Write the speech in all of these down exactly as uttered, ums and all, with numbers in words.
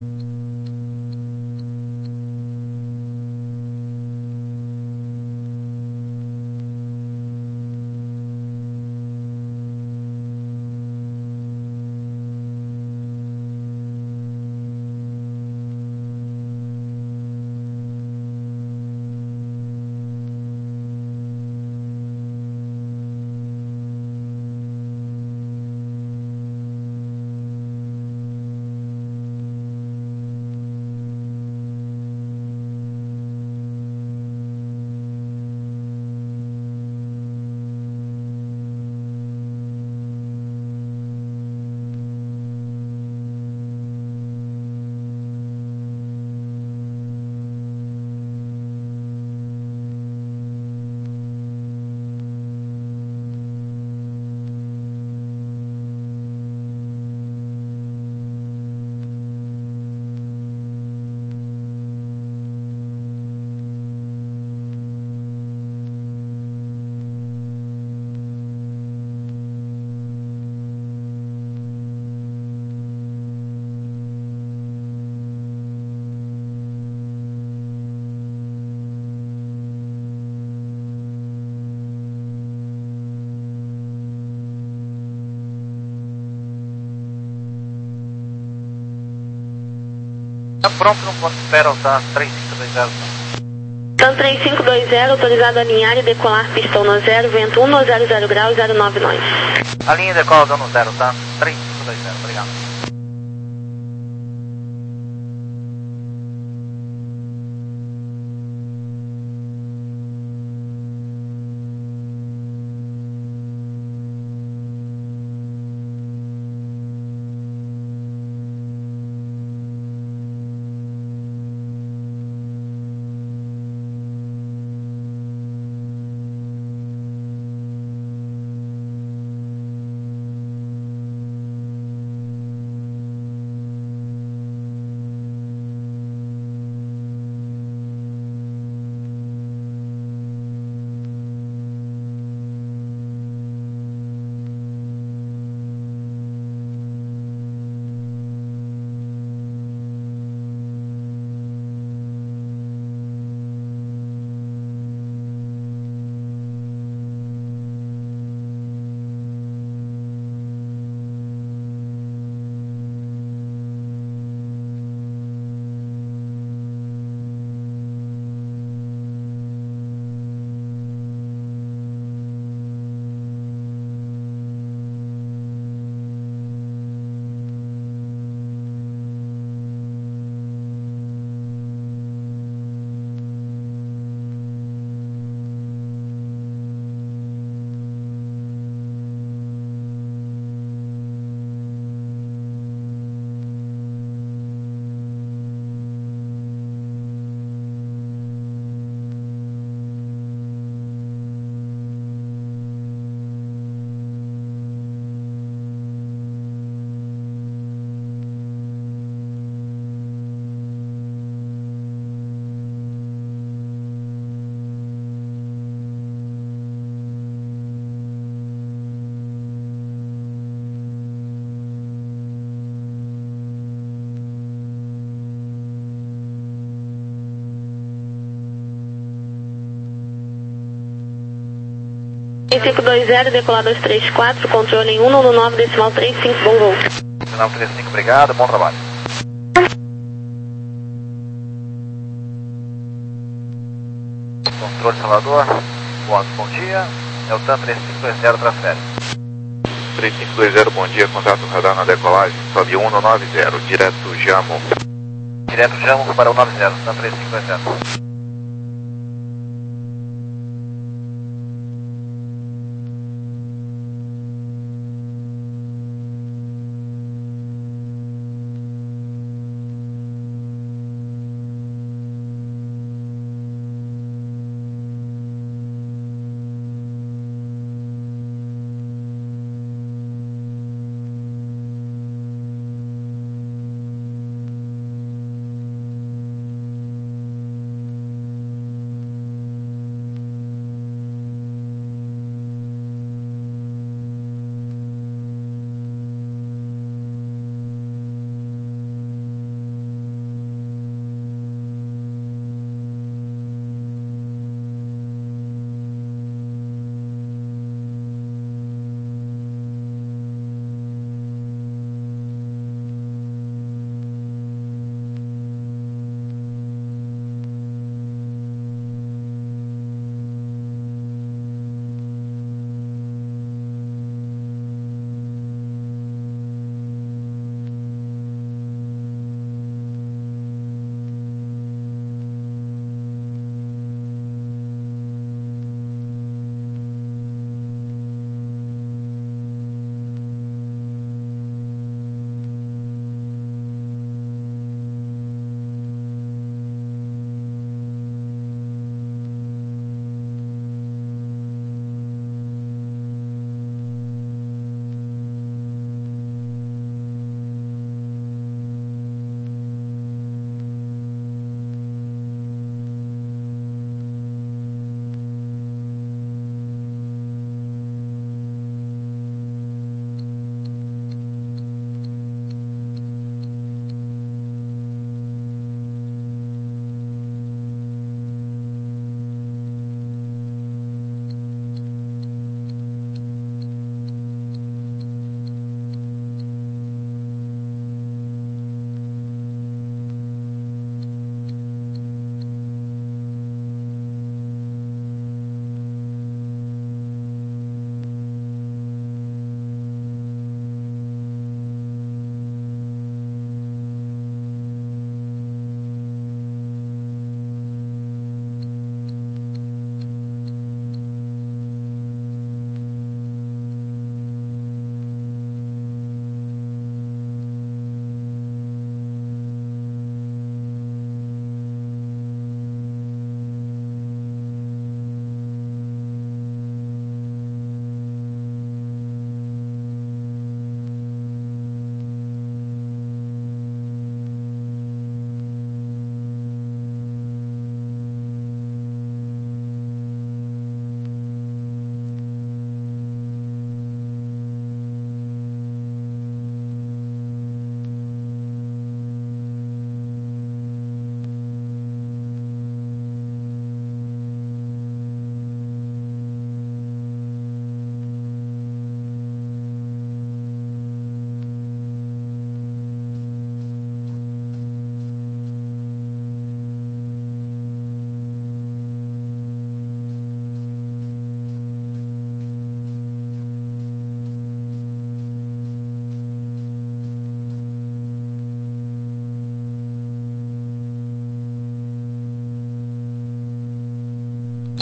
Tá pronto no ponto de espera, tá? três cinco dois zero. TAM três cinco dois zero, autorizado a alinhar e decolar pistão no zero, vento um no zero zero grau, zero nove nós. A linha decola dando zero, tá? três cinco dois zero, obrigado. três cinco dois zero, decolar dois três quatro, controle em um nove nove, decimal três cinco, bom voo. Decimal três cinco, obrigado, bom trabalho. Controle Salvador, bom, bom dia, é o TAM três cinco dois zero, transfere. três cinco dois zero, bom dia, contato radar na decolagem, sobe um no nove zero, direto Jamo. Direto Jamo para o nove zero, TAM três cinco dois zero.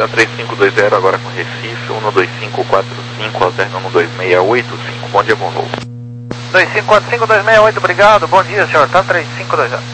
três cinco dois zero agora com Recife, um dois cinco quatro cinco, alterna um dois seis oito cinco, bom dia, bom voo. dois cinco quatro cinco dois seis oito, obrigado, bom dia, senhor, tá três cinco dois zero.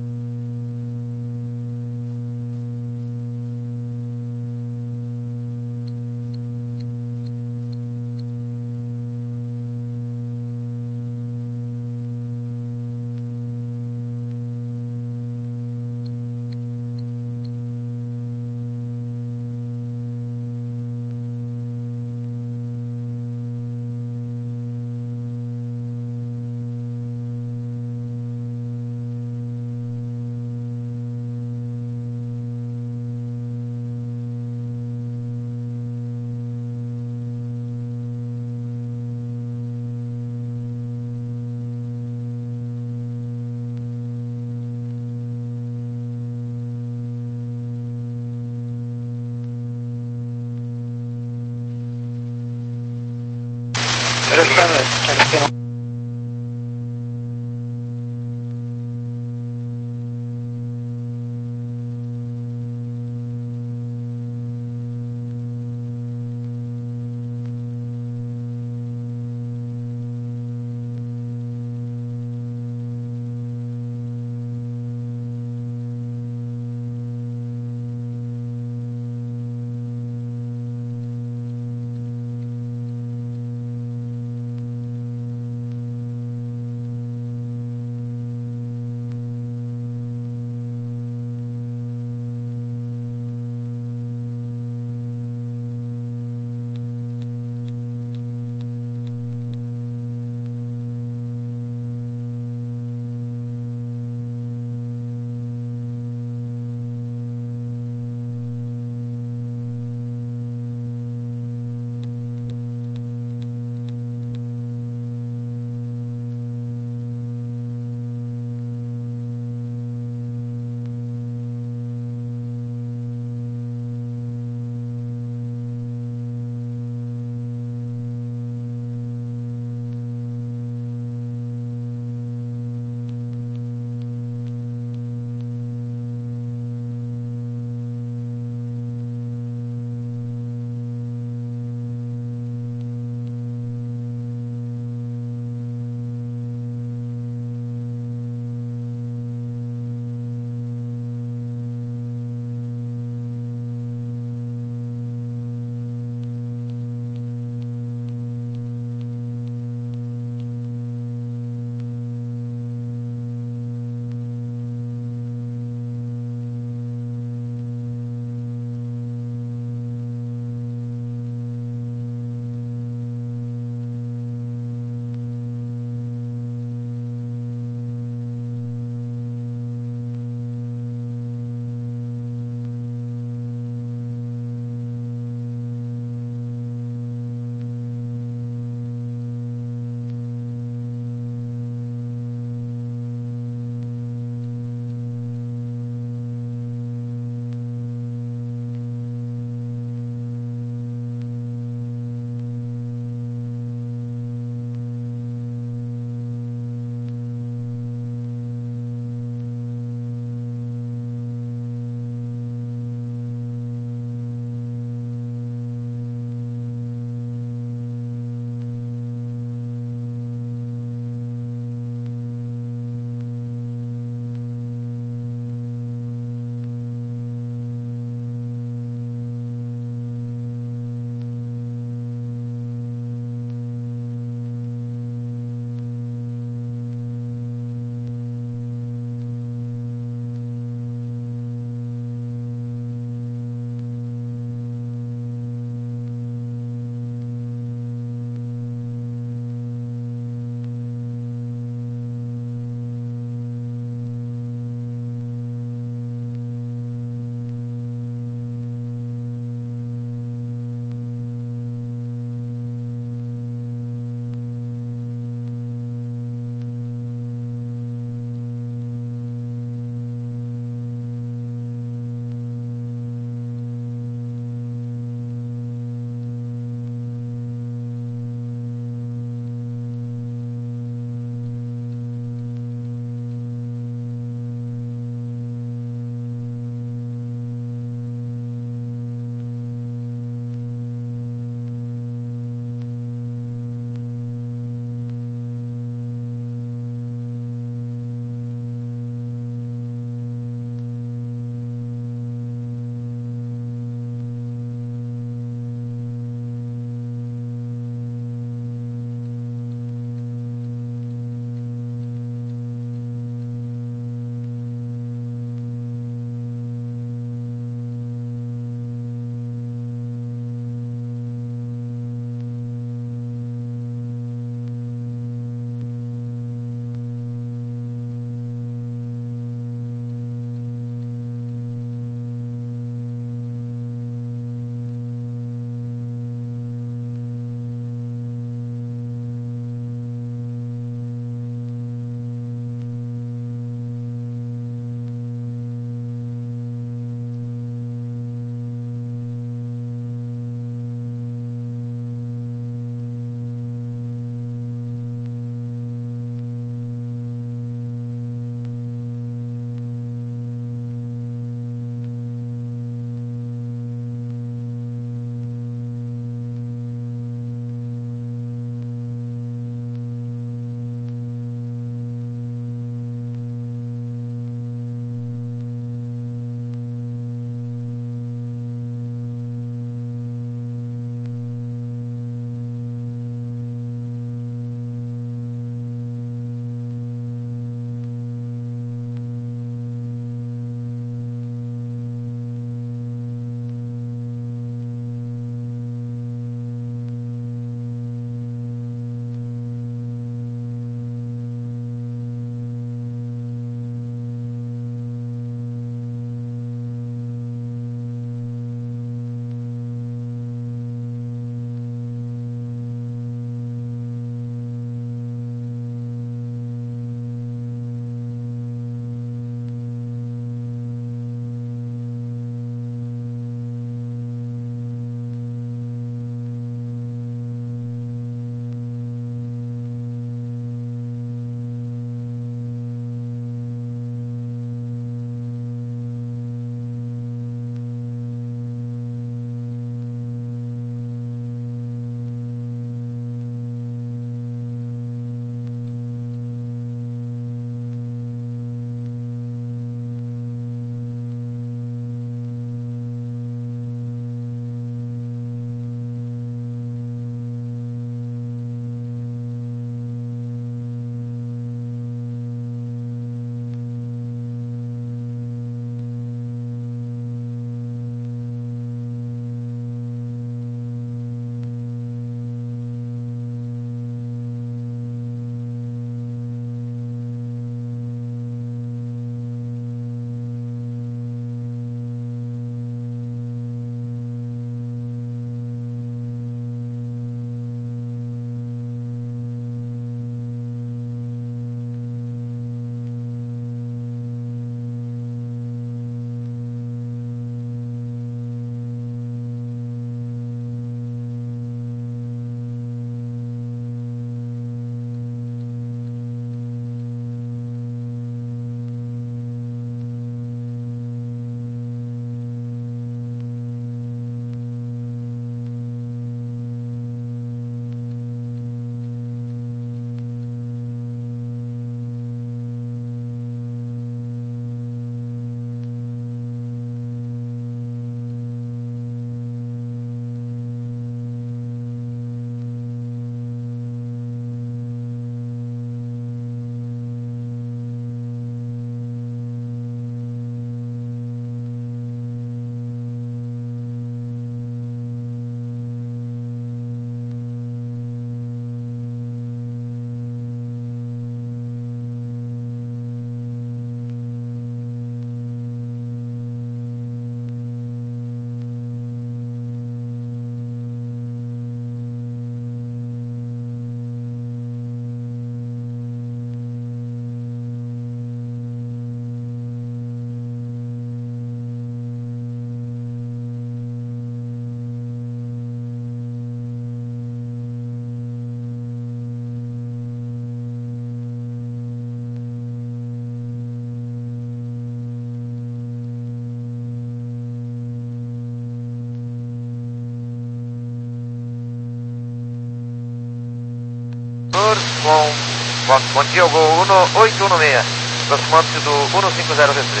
Bom dia, o Gol um oito um seis, aproximando-se do um cinco zero restrito.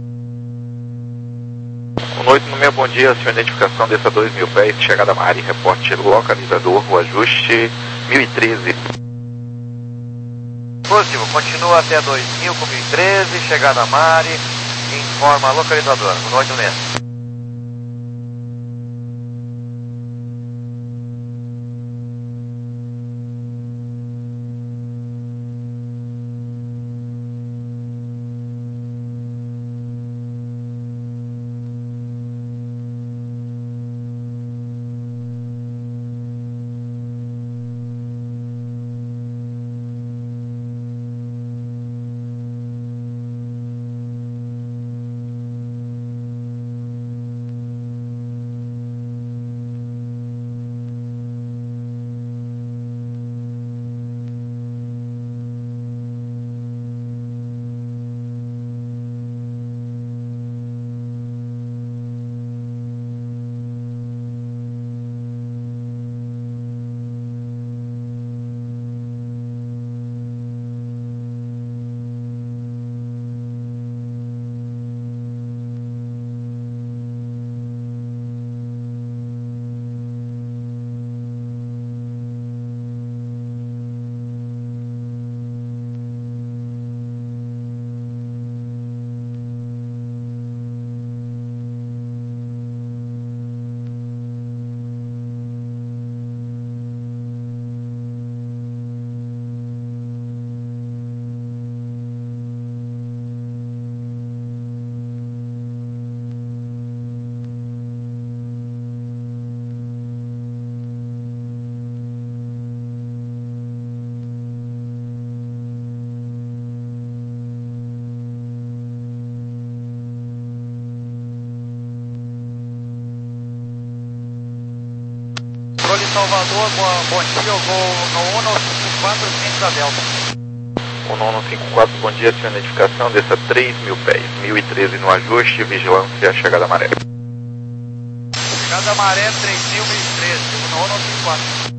um oito um seis, bom dia, sua identificação desça dois mil pés, chegada Mari, reporte localizador, o ajuste mil e treze. Positivo, continua até dois mil com mil e treze, chegada Mari, informa localizador, um oito um seis. Salvador, bom, bom dia, eu vou no um nove cinco quatro, cinco da Delta. um nove cinco quatro, bom dia, sua identificação desça três mil pés, mil e treze no ajuste, vigilância, chegada Maré. Chegada Maré, três mil, mil e treze, um nove cinco quatro.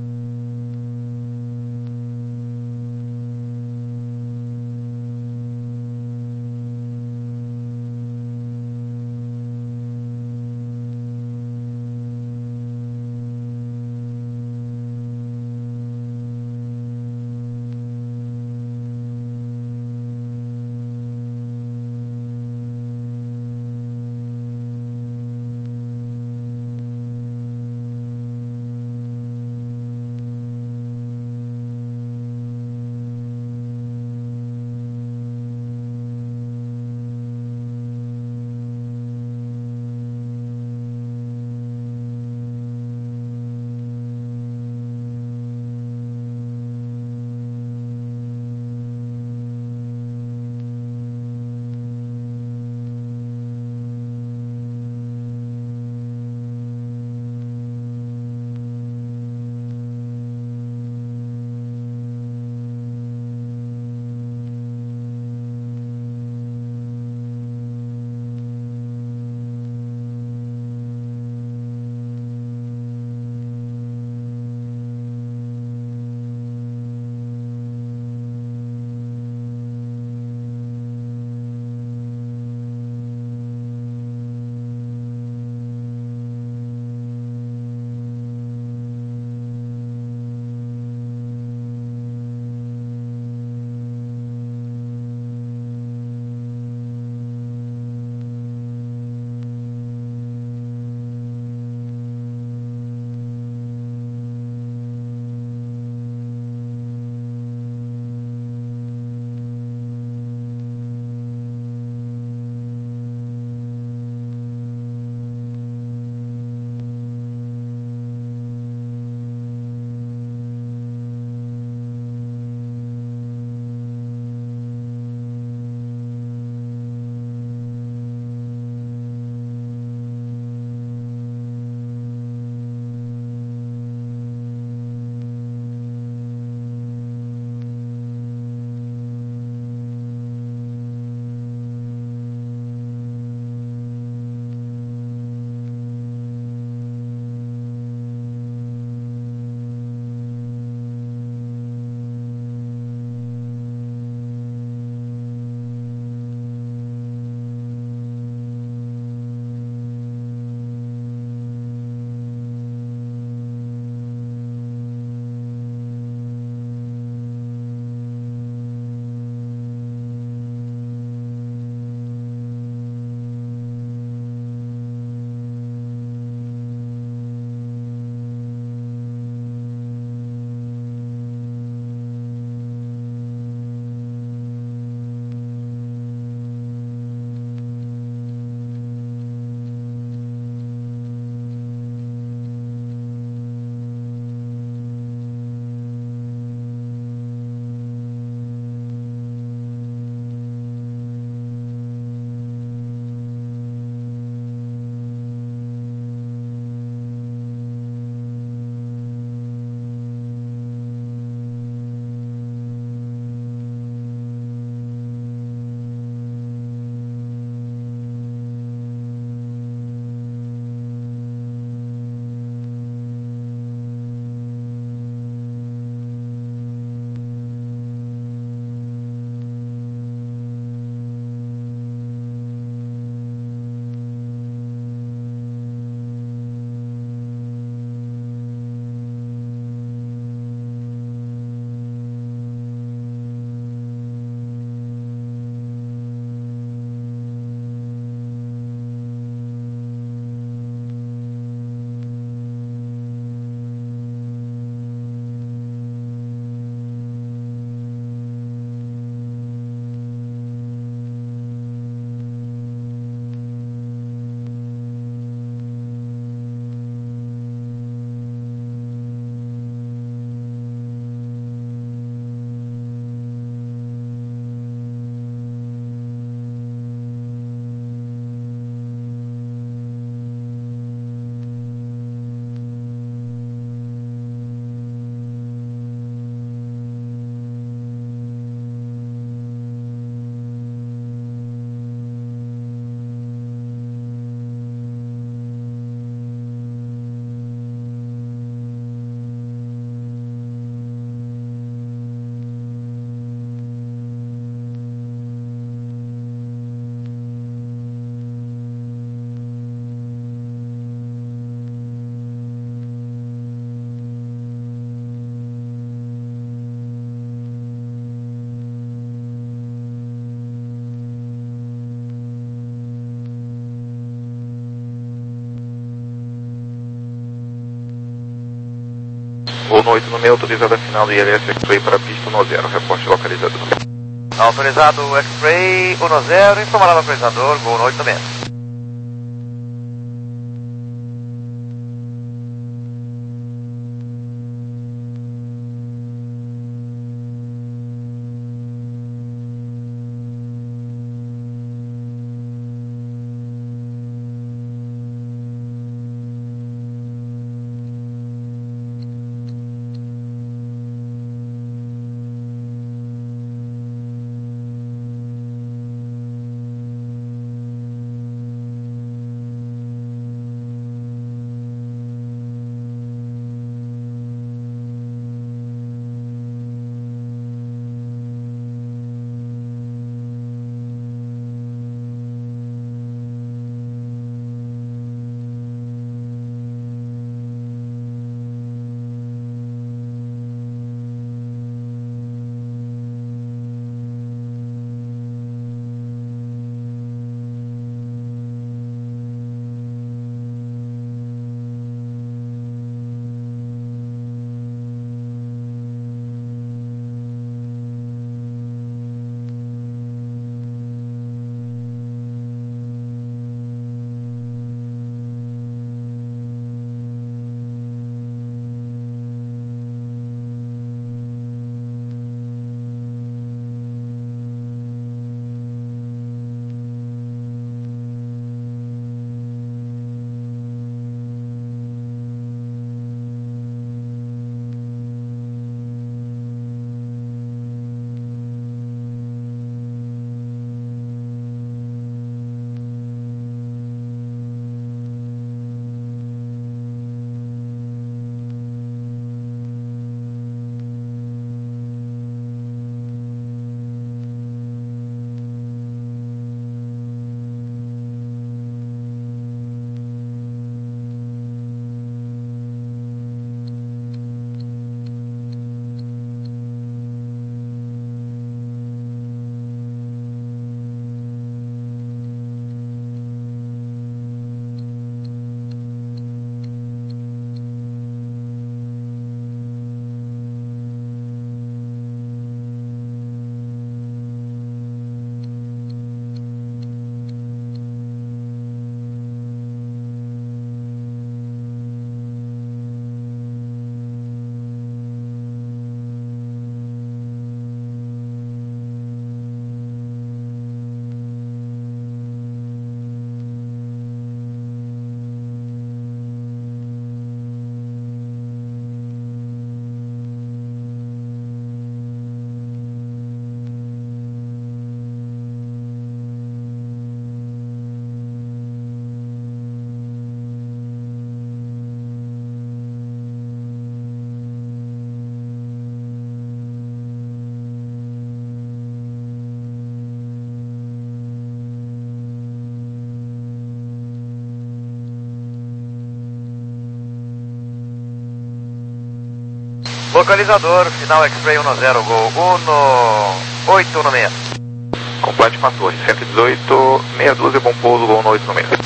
Gol no oito no meio, autorizada a final do I L S X-Ray para a pista um zero, reporte localizador. Autorizado o X-Ray um zero, informar o localizador, Gol no oito no meio. Localizador, final X-Ray um zero, Gol um oito no meio. Combate com a torre, cento e dezoito, meia dúzia, bom pouso, Gol no oito no meio.